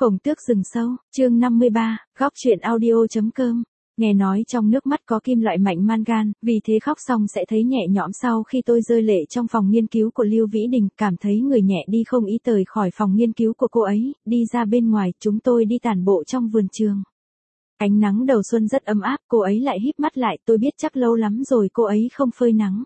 Khổng Tước rừng sâu, chương 53, góc truyện audio.com. Nghe nói trong nước mắt có kim loại mạnh mangan, vì thế khóc xong sẽ thấy nhẹ nhõm. Sau khi tôi rơi lệ trong phòng nghiên cứu của Lưu Vĩ Đình, cảm thấy người nhẹ đi không ý rời khỏi phòng nghiên cứu của cô ấy, đi ra bên ngoài, chúng tôi đi tản bộ trong vườn trường. Ánh nắng đầu xuân rất ấm áp, cô ấy lại híp mắt lại, tôi biết chắc lâu lắm rồi cô ấy không phơi nắng.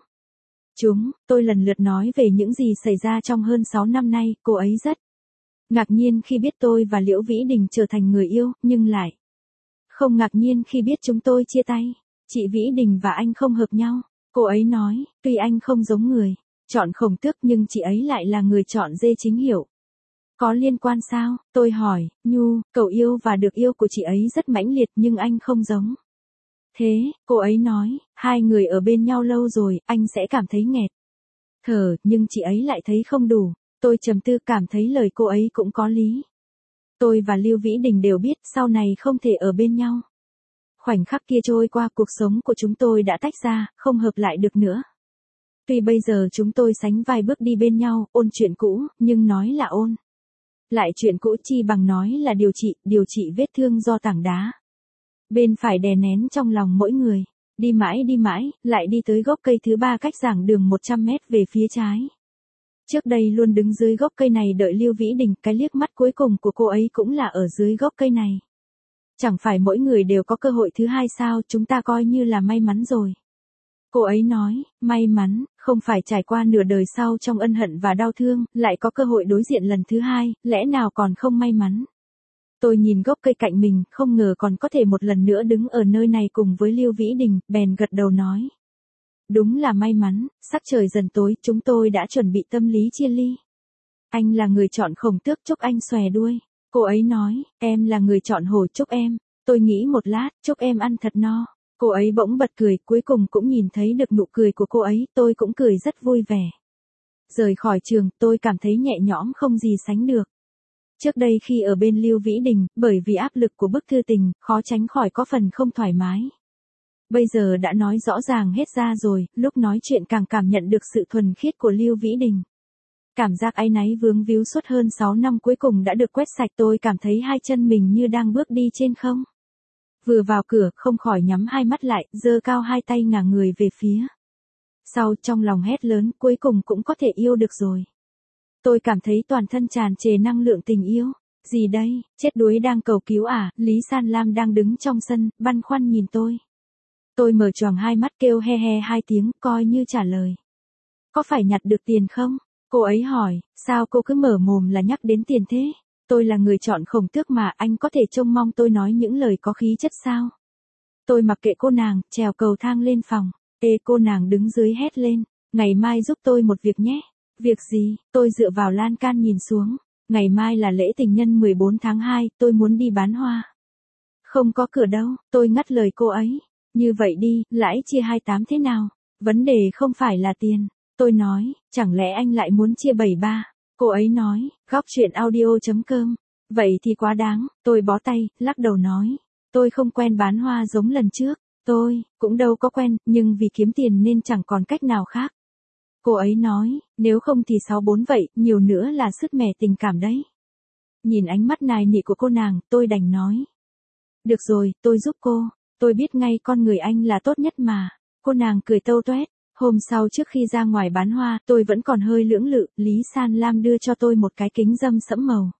Tôi lần lượt nói về những gì xảy ra trong hơn 6 năm nay, cô ấy rất ngạc nhiên khi biết tôi và Liễu Vĩ Đình trở thành người yêu, nhưng lại không ngạc nhiên khi biết chúng tôi chia tay. Chị Vĩ Đình và anh không hợp nhau. Cô ấy nói, tuy anh không giống người chọn Khổng Tước nhưng chị ấy lại là người chọn Dê Chính Hiểu. Có liên quan sao? Tôi hỏi, cậu yêu và được yêu của chị ấy rất mãnh liệt nhưng anh không giống. Thế, cô ấy nói, hai người ở bên nhau lâu rồi, anh sẽ cảm thấy nghẹt thở, nhưng chị ấy lại thấy không đủ. Tôi trầm tư, cảm thấy lời cô ấy cũng có lý. Tôi và Lưu Vĩ Đình đều biết sau này không thể ở bên nhau. Khoảnh khắc kia trôi qua, cuộc sống của chúng tôi đã tách ra, không hợp lại được nữa. Tuy bây giờ chúng tôi sánh vai bước đi bên nhau, ôn chuyện cũ, nhưng nói là ôn lại chuyện cũ chi bằng nói là điều trị vết thương do tảng đá bên phải đè nén trong lòng mỗi người. Đi mãi, lại đi tới gốc cây thứ 3 cách giảng đường 100 mét về phía trái. Trước đây luôn đứng dưới gốc cây này đợi Lưu Vĩ Đình, cái liếc mắt cuối cùng của cô ấy cũng là ở dưới gốc cây này. Chẳng phải mỗi người đều có cơ hội thứ hai sao, chúng ta coi như là may mắn rồi. Cô ấy nói, may mắn, không phải trải qua nửa đời sau trong ân hận và đau thương, lại có cơ hội đối diện lần thứ hai, lẽ nào còn không may mắn. Tôi nhìn gốc cây cạnh mình, không ngờ còn có thể một lần nữa đứng ở nơi này cùng với Lưu Vĩ Đình, bèn gật đầu nói. Đúng là may mắn. Sắc trời dần tối, chúng tôi đã chuẩn bị tâm lý chia ly. Anh là người chọn Khổng Tước, chúc anh xòe đuôi. Cô ấy nói, em là người chọn hổ, chúc em. Tôi nghĩ một lát, chúc em ăn thật no. Cô ấy bỗng bật cười, cuối cùng cũng nhìn thấy được nụ cười của cô ấy, tôi cũng cười rất vui vẻ. Rời khỏi trường, tôi cảm thấy nhẹ nhõm không gì sánh được. Trước đây khi ở bên Lưu Vĩ Đình, bởi vì áp lực của bức thư tình, khó tránh khỏi có phần không thoải mái. Bây giờ đã nói rõ ràng hết ra rồi, lúc nói chuyện càng cảm nhận được sự thuần khiết của Lưu Vĩ Đình. Cảm giác áy náy vướng víu suốt hơn 6 năm cuối cùng đã được quét sạch, tôi cảm thấy hai chân mình như đang bước đi trên không. Vừa vào cửa, không khỏi nhắm hai mắt lại, giơ cao hai tay ngả người về phía sau, trong lòng hét lớn, cuối cùng cũng có thể yêu được rồi. Tôi cảm thấy toàn thân tràn trề năng lượng tình yêu. Gì đây, chết đuối đang cầu cứu à? Lý San Lam đang đứng trong sân, băn khoăn nhìn tôi. Tôi mở choàng hai mắt kêu he he hai tiếng, coi như trả lời. Có phải nhặt được tiền không? Cô ấy hỏi, sao cô cứ mở mồm là nhắc đến tiền thế? Tôi là người chọn Khổng Tước mà, anh có thể trông mong tôi nói những lời có khí chất sao? Tôi mặc kệ cô nàng, trèo cầu thang lên phòng. Cô nàng đứng dưới hét lên, ngày mai giúp tôi một việc nhé. Việc gì? Tôi dựa vào lan can nhìn xuống. Ngày mai là lễ tình nhân 14 tháng 2, tôi muốn đi bán hoa. Không có cửa đâu, tôi ngắt lời cô ấy. Như vậy đi, lãi chia 28 thế nào? Vấn đề không phải là tiền. Tôi nói, chẳng lẽ anh lại muốn chia 73? Cô ấy nói, góc truyện audio.com. Vậy thì quá đáng, tôi bó tay, lắc đầu nói. Tôi không quen bán hoa giống lần trước. Tôi cũng đâu có quen, nhưng vì kiếm tiền nên chẳng còn cách nào khác. Cô ấy nói, nếu không thì 64 vậy, nhiều nữa là sứt mẻ tình cảm đấy. Nhìn ánh mắt nài nỉ của cô nàng, tôi đành nói. Được rồi, tôi giúp cô. Tôi biết ngay con người anh là tốt nhất mà. Cô nàng cười tâu toét. Hôm sau trước khi ra ngoài bán hoa, tôi vẫn còn hơi lưỡng lự, Lý San Lam đưa cho tôi một cái kính râm sẫm màu.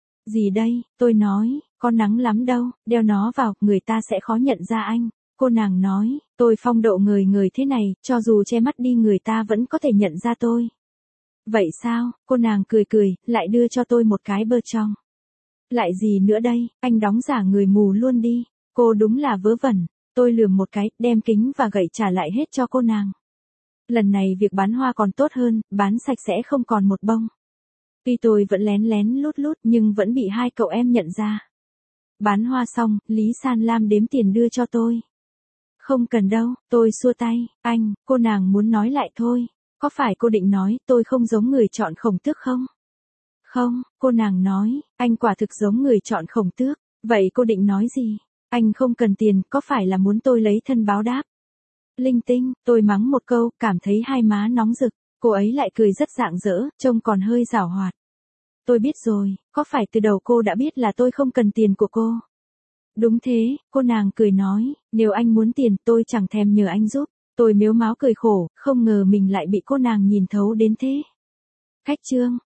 Gì đây? Tôi nói, có nắng lắm đâu, đeo nó vào, người ta sẽ khó nhận ra anh. Cô nàng nói, tôi phong độ ngời ngời thế này, cho dù che mắt đi người ta vẫn có thể nhận ra tôi. Vậy sao? Cô nàng cười, lại đưa cho tôi một cái bơ trong. Lại gì nữa đây, anh đóng giả người mù luôn đi. Cô đúng là vớ vẩn. Tôi lườm một cái, đem kính và gậy trả lại hết cho cô nàng. Lần này việc bán hoa còn tốt hơn, bán sạch sẽ không còn một bông. Tuy tôi vẫn lén lén lút lút nhưng vẫn bị hai cậu em nhận ra. Bán hoa xong, Lý San Lam đếm tiền đưa cho tôi. Không cần đâu, tôi xua tay, anh, cô nàng muốn nói lại thôi. Có phải cô định nói tôi không giống người chọn Khổng Tước không? Không, cô nàng nói, anh quả thực giống người chọn Khổng Tước. Vậy cô định nói gì? Anh không cần tiền, có phải là muốn tôi lấy thân báo đáp? Linh tinh, tôi mắng một câu, cảm thấy hai má nóng rực. Cô ấy lại cười rất rạng rỡ, trông còn hơi giảo hoạt. Tôi biết rồi, có phải từ đầu cô đã biết là tôi không cần tiền của cô? Đúng thế, cô nàng cười nói, nếu anh muốn tiền tôi chẳng thèm nhờ anh giúp. Tôi mếu máo cười khổ, không ngờ mình lại bị cô nàng nhìn thấu đến thế. Khách trương.